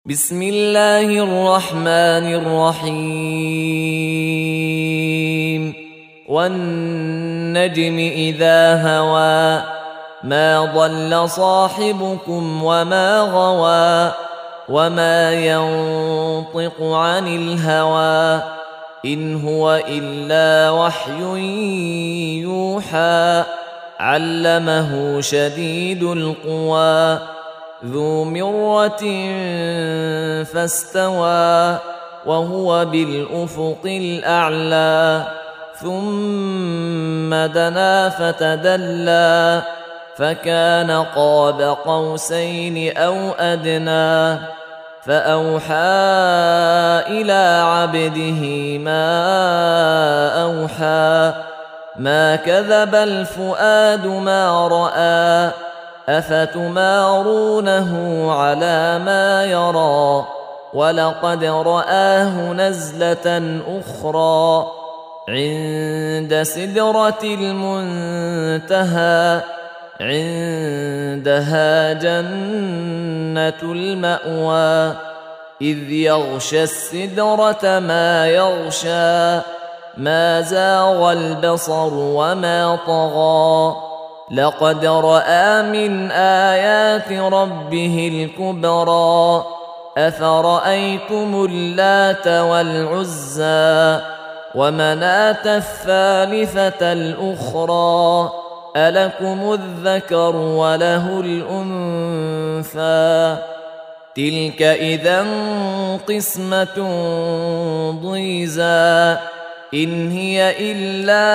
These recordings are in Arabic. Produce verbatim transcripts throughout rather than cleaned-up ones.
بسم الله الرحمن الرحيم والنجم إذا هوى ما ضل صاحبكم وما غوى وما ينطق عن الهوى إن هو إلا وحي يوحى علمه شديد القوى ذو مرة فاستوى وهو بالأفق الأعلى ثم دنا فتدلى فكان قاب قوسين أو أدنى فأوحى إلى عبده ما أوحى ما كذب الفؤاد ما رأى أفتمارونه على ما يرى ولقد رآه نزلة أخرى عند سدرة المنتهى عندها جنة المأوى إذ يغشى السدرة ما يغشى ما زاغ البصر وما طغى لقد رأى من آيات ربه الكبرى أفرأيتم اللات والعزى ومناة الثالثة الأخرى ألكم الذكر وله الأنثى تلك إذا قسمة ضيزى إن هي إلا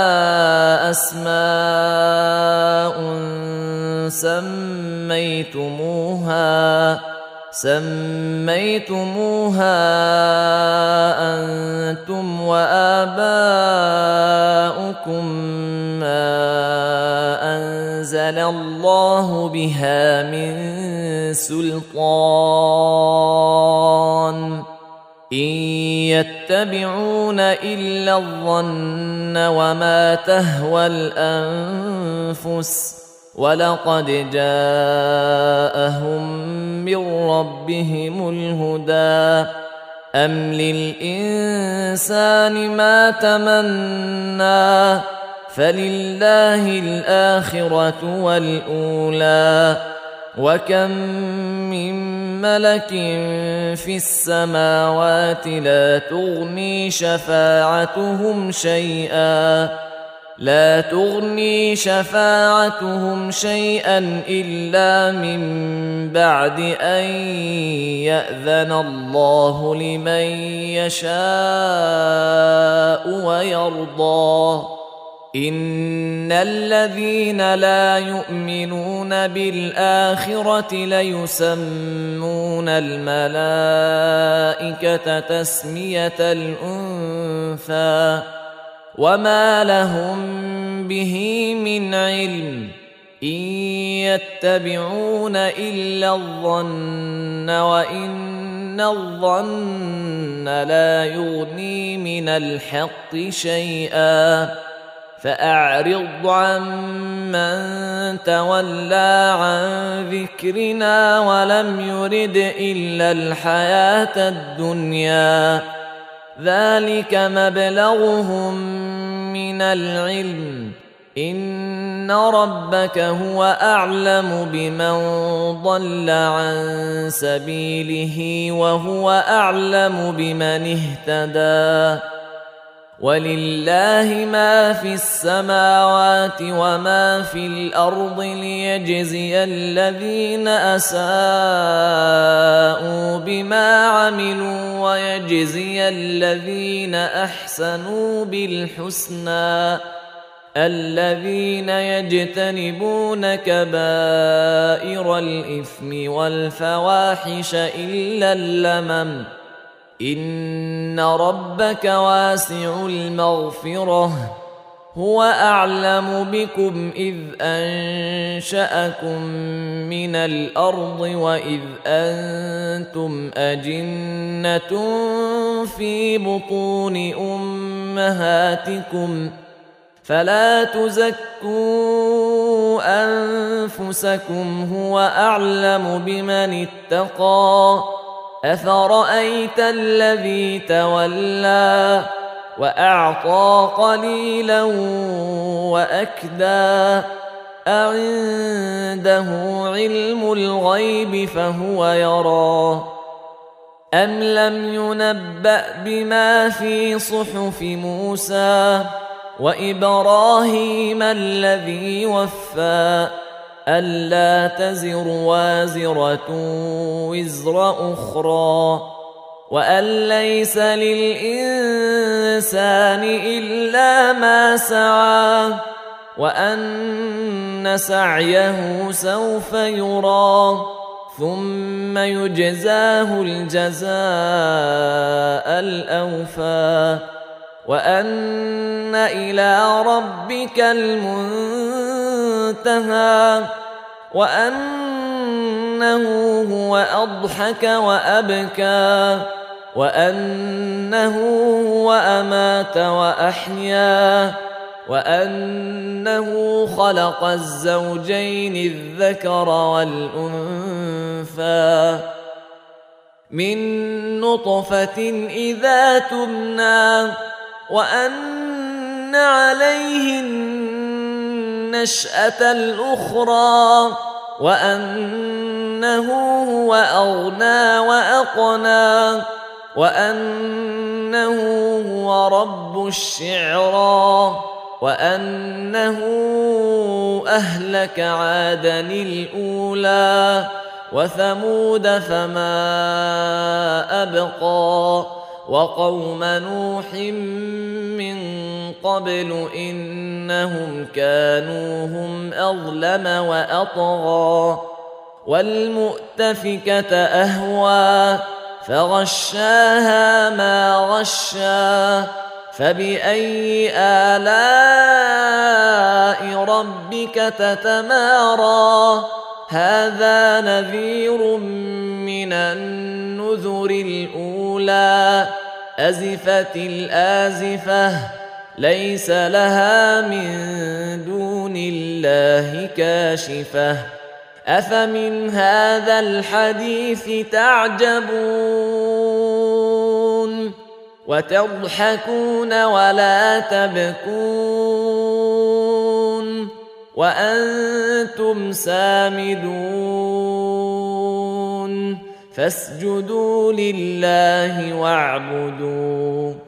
أسماء سميتموها سميتموها أنتم وآباؤكم ما أنزل الله بها من سلطان إن يتبعون إلا الظن وما تهوى الأنفس ولقد جاءهم من ربهم الهدى أم للإنسان ما تمنى فلله الآخرة والأولى وكم من ملك في السماوات لا تغني شفاعتهم شيئا لا تغني شفاعتهم شيئا إلا من بعد أن يأذن الله لمن يشاء ويرضى إن الذين لا يؤمنون بالآخرة ليسمون الملائكة تسمية الأنثى وما لهم به من علم إن يتبعون إلا الظن وإن الظن لا يغني من الحق شيئا فأعرض عمن تولى عن ذكرنا ولم يرد إلا الحياة الدنيا ذلك مبلغهم من العلم إن ربك هو أعلم بمن ضل عن سبيله وهو أعلم بمن اهتدى ولله ما في السماوات وما في الأرض ليجزي الذين أساءوا بما عملوا ويجزي الذين أحسنوا بالحسنى الذين يجتنبون كبائر الإثم والفواحش إلا اللمم إن ربك واسع المغفرة هو أعلم بكم إذ أنشأكم من الأرض وإذ أنتم أجنة في بطون أمهاتكم فلا تزكوا أنفسكم هو أعلم بمن اتقى أفرأيت الذي تولى وأعطى قليلا وأكدى أعنده علم الغيب فهو يرى أم لم ينبأ بما في صحف موسى وإبراهيم الذي وفى ألا تزر وازرة وزر أخرى وأن ليس للإنسان إلا ما سعى وأن سعيه سوف يرى ثم يجزاه الجزاء الأوفى وأن إلى ربك المنتهى وأنه هو أضحك وأبكى وأنه هو أمات وأحيا وأنه خلق الزوجين الذكر والأنثى من نطفة إذا تمنى وأن عليه النشأة الأخرى وأنه هو أغنى وأقنى وأنه هو رب الشعرى وأنه أهلك عادا الأولى وثمود فما أبقى وقوم نوح من قبل إنهم كانوا هم أظلم وأطغى والمؤتفكة أهوى فغشاها ما غشى فبأي آلاء ربك تتمارى هذا نذير من النذر الأولى أزفت الآزفة ليس لها من دون الله كاشفة أفمن هذا الحديث تعجبون وتضحكون ولا تبكون وأنتم سامدون فاسجدوا لله واعبدوا